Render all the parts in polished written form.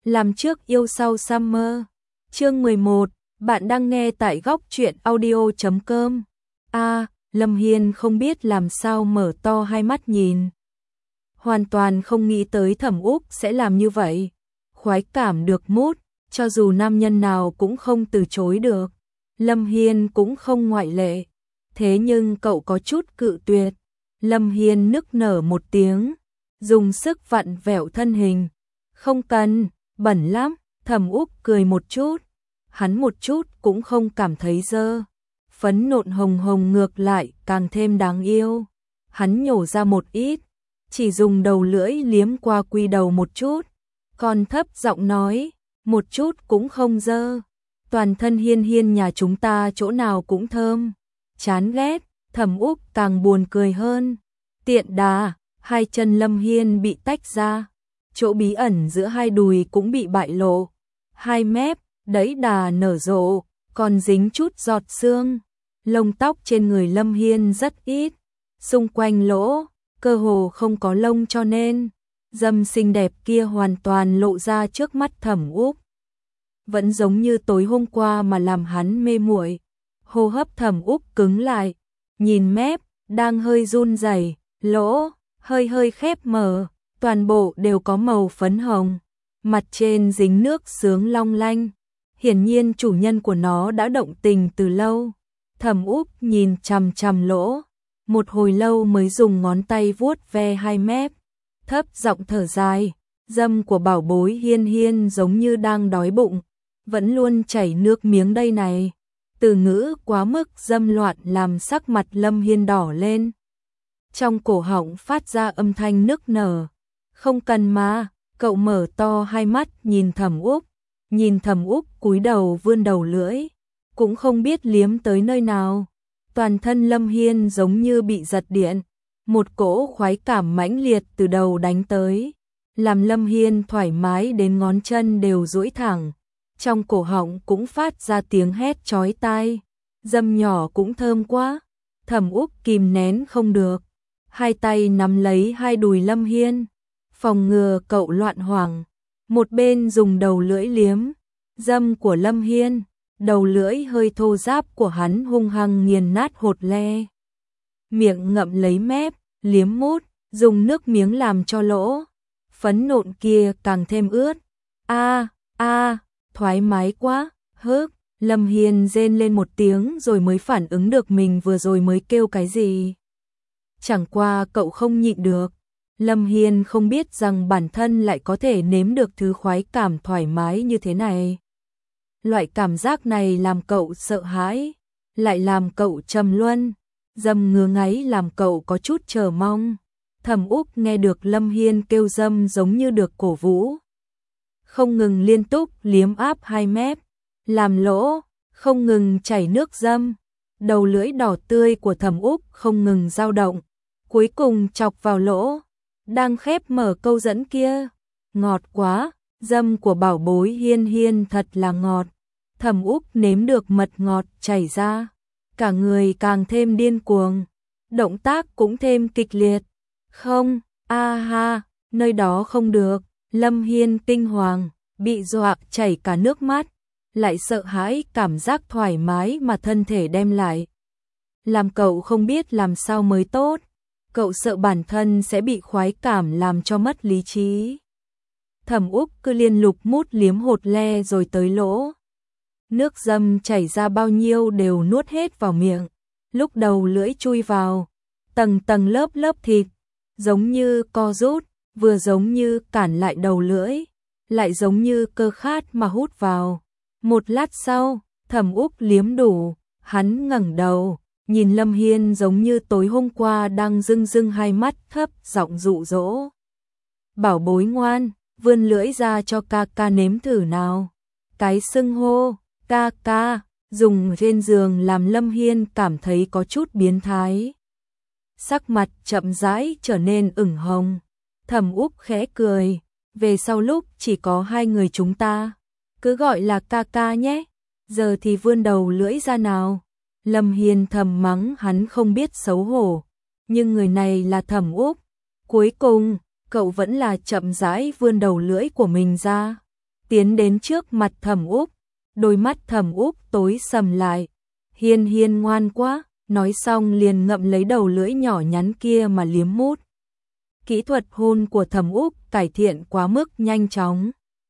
Làm trước yêu sau Summer. Chương 11, bạn đang nghe tại góc truyện audio.com. Lâm Hiên không biết làm sao mở to hai mắt nhìn. Hoàn toàn không nghĩ tới Thẩm Úc sẽ làm như vậy. Khoái cảm được mút, cho dù nam nhân nào cũng không từ chối được. Lâm Hiên cũng không ngoại lệ. Thế nhưng cậu có chút cự tuyệt. Lâm Hiên nức nở một tiếng, dùng sức vặn vẹo thân hình. Không cần, bẩn lắm. Thẩm Úc cười một chút. Hắn một chút cũng không cảm thấy dơ. Phấn nộn hồng hồng ngược lại càng thêm đáng yêu. Hắn nhổ ra một ít, chỉ dùng đầu lưỡi liếm qua quy đầu một chút, còn thấp giọng nói, một chút cũng không dơ. Toàn thân Hiên Hiên nhà chúng ta chỗ nào cũng thơm. Chán ghét. Thẩm Úc càng buồn cười hơn. Tiện đà, hai chân Lâm Hiên bị tách ra, chỗ bí ẩn giữa hai đùi cũng bị bại lộ. Hai mép đẫy đà nở rộ, còn dính chút giọt sương. Lông tóc trên người Lâm Hiên rất ít, xung quanh lỗ cơ hồ không có lông, cho nên dâm xinh đẹp kia hoàn toàn lộ ra trước mắt Thẩm Úc. Vẫn giống như tối hôm qua mà làm hắn mê muội. Hô hấp Thẩm Úc cứng lại, nhìn mép đang hơi run rẩy, lỗ hơi hơi khép mở, toàn bộ đều có màu phấn hồng, mặt trên dính nước sướng long lanh. Hiển nhiên chủ nhân của nó đã động tình từ lâu. Thẩm Úc nhìn chằm chằm lỗ, một hồi lâu mới dùng ngón tay vuốt ve hai mép, thấp giọng thở dài. Dâm của bảo bối Hiên Hiên giống như đang đói bụng, vẫn luôn chảy nước miếng đây này. Từ ngữ quá mức dâm loạn làm sắc mặt Lâm Hiên đỏ lên. Trong cổ họng phát ra âm thanh nức nở. Không cần mà. Cậu mở to hai mắt nhìn Thẩm Úc. Nhìn Thẩm Úc cúi đầu vươn đầu lưỡi, cũng không biết liếm tới nơi nào. Toàn thân Lâm Hiên giống như bị giật điện, một cỗ khoái cảm mãnh liệt từ đầu đánh tới, làm Lâm Hiên thoải mái đến ngón chân đều duỗi thẳng. Trong cổ họng cũng phát ra tiếng hét chói tai. Dâm nhỏ cũng thơm quá. Thẩm Úc kìm nén không được, hai tay nắm lấy hai đùi Lâm Hiên, phòng ngừa cậu loạn hoảng, một bên dùng đầu lưỡi liếm dâm của Lâm Hiên. Đầu lưỡi hơi thô ráp của hắn hung hăng nghiền nát hột le. Miệng ngậm lấy mép, liếm mút, dùng nước miếng làm cho lỗ phấn nộn kia càng thêm ướt. Thoải mái quá. Hức. Lâm Hiên rên lên một tiếng rồi mới phản ứng được mình vừa rồi mới kêu cái gì. Chẳng qua cậu không nhịn được. Lâm Hiên không biết rằng bản thân lại có thể nếm được thứ khoái cảm thoải mái như thế này. Loại cảm giác này làm cậu sợ hãi, lại làm cậu trầm luân. Dâm ngứa ngáy làm cậu có chút chờ mong. Thẩm Úc nghe được Lâm Hiên kêu dâm giống như được cổ vũ, không ngừng liên tục liếm áp hai mép, làm lỗ không ngừng chảy nước dâm. Đầu lưỡi đỏ tươi của Thẩm Úc không ngừng dao động, cuối cùng chọc vào lỗ đang khép mở câu dẫn kia. Ngọt quá. Dâm của bảo bối Hiên Hiên thật là ngọt. Thẩm Úc nếm được mật ngọt chảy ra, cả người càng thêm điên cuồng, động tác cũng thêm kịch liệt. Không, nơi đó không được. Lâm Hiên kinh hoàng, bị dọa chảy cả nước mắt, lại sợ hãi cảm giác thoải mái mà thân thể đem lại, làm cậu không biết làm sao mới tốt. Cậu sợ bản thân sẽ bị khoái cảm làm cho mất lý trí. Thẩm Úc cứ liên tục mút liếm hột le rồi tới lỗ. Nước dâm chảy ra bao nhiêu đều nuốt hết vào miệng. Lúc đầu lưỡi chui vào, tầng tầng lớp lớp thịt, giống như co rút, vừa giống như cản lại đầu lưỡi, lại giống như cơ khát mà hút vào. Một lát sau, Thẩm Úc liếm đủ, hắn ngẩng đầu, nhìn Lâm Hiên giống như tối hôm qua đang rưng rưng hai mắt, thấp giọng dụ dỗ. Bảo bối ngoan, vươn lưỡi ra cho ca ca nếm thử nào. Cái xưng hô ca ca dùng trên giường làm Lâm Hiên cảm thấy có chút biến thái. Sắc mặt chậm rãi trở nên ửng hồng. Thẩm Úc khẽ cười, về sau lúc chỉ có hai người chúng ta, cứ gọi là ca ca nhé. Giờ thì vươn đầu lưỡi ra nào. Lâm Hiên thầm mắng hắn không biết xấu hổ, nhưng người này là Thẩm Úc. Cuối cùng, cậu vẫn là chậm rãi vươn đầu lưỡi của mình ra. tiến đến trước mặt Thẩm Úc, đôi mắt Thẩm Úc tối sầm lại. Hiên Hiên ngoan quá, nói xong liền ngậm lấy đầu lưỡi nhỏ nhắn kia mà liếm mút. Kỹ thuật hôn của Thẩm Úc cải thiện quá mức nhanh chóng.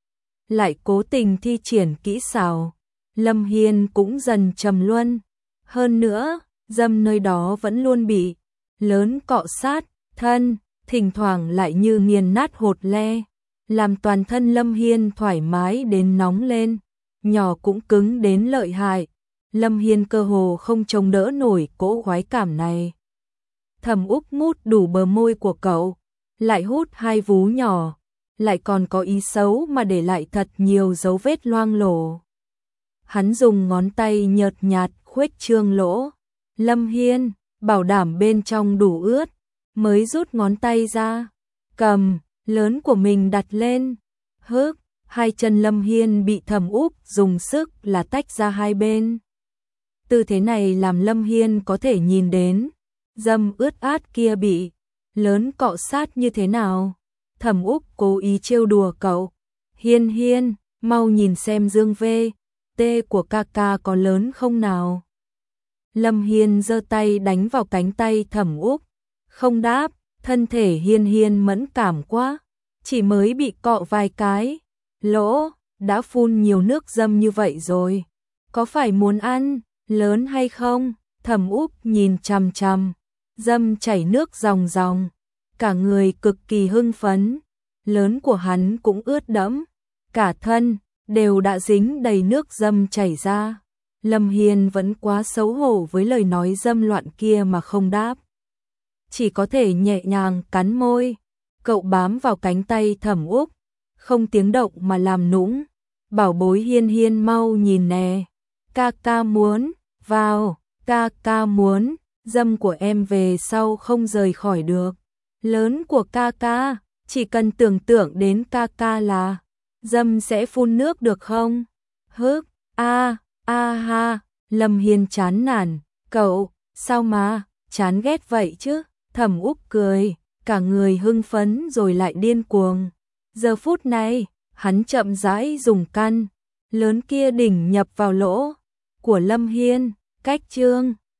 Lại cố tình thi triển kỹ xảo, Lâm Hiên cũng dần trầm luân. Hơn nữa, dâm nơi đó vẫn luôn bị lớn cọ sát, thân, thỉnh thoảng lại như nghiền nát hột le, làm toàn thân Lâm Hiên thoải mái đến nóng lên, nhỏ cũng cứng đến lợi hại. Lâm Hiên cơ hồ không chống đỡ nổi cỗ khoái cảm này. Thẩm Úc mút đủ bờ môi của cậu, lại hút hai vú nhỏ, lại còn có ý xấu mà để lại thật nhiều dấu vết loang lổ. Hắn dùng ngón tay nhợt nhạt khuếch trương lỗ. Lâm Hiên bảo đảm bên trong đủ ướt, mới rút ngón tay ra, cầm lớn của mình đặt lên. Hức, hai chân Lâm Hiên bị Thẩm Úc dùng sức là tách ra hai bên. Tư thế này làm Lâm Hiên có thể nhìn đến dâm ướt át kia bị lớn cọ sát như thế nào. Thẩm Úc cố ý trêu đùa cậu. Hiên Hiên, mau nhìn xem dương VT của ca ca có lớn không nào. Lâm Hiên giơ tay đánh vào cánh tay Thẩm Úc. Không đáp, thân thể Hiên Hiên mẫn cảm quá, chỉ mới bị cọ vài cái lỗ, đã phun nhiều nước dâm như vậy rồi. Có phải muốn ăn lớn hay không? Thẩm Úc nhìn chằm chằm, dâm chảy nước ròng ròng, cả người cực kỳ hưng phấn. Lớn của hắn cũng ướt đẫm, cả thân đều đã dính đầy nước dâm chảy ra. Lâm Hiên vẫn quá xấu hổ với lời nói dâm loạn kia mà không đáp, chỉ có thể nhẹ nhàng cắn môi. Cậu bám vào cánh tay Thẩm Úc, không tiếng động mà làm nũng. Bảo bối Hiên Hiên mau nhìn nè, ca ca muốn vào, ca ca muốn, dâm của em về sau không rời khỏi được. Lớn của ca ca, chỉ cần tưởng tượng đến ca ca là dâm sẽ phun nước được không? Hức, a ha, Lâm Hiên chán nản, cậu, sao mà, chán ghét vậy chứ? Thẩm Úc cười, cả người hưng phấn rồi lại điên cuồng. Giờ phút này, hắn chậm rãi dùng căn lớn kia đỉnh nhập vào lỗ của Lâm Hiên, cách chương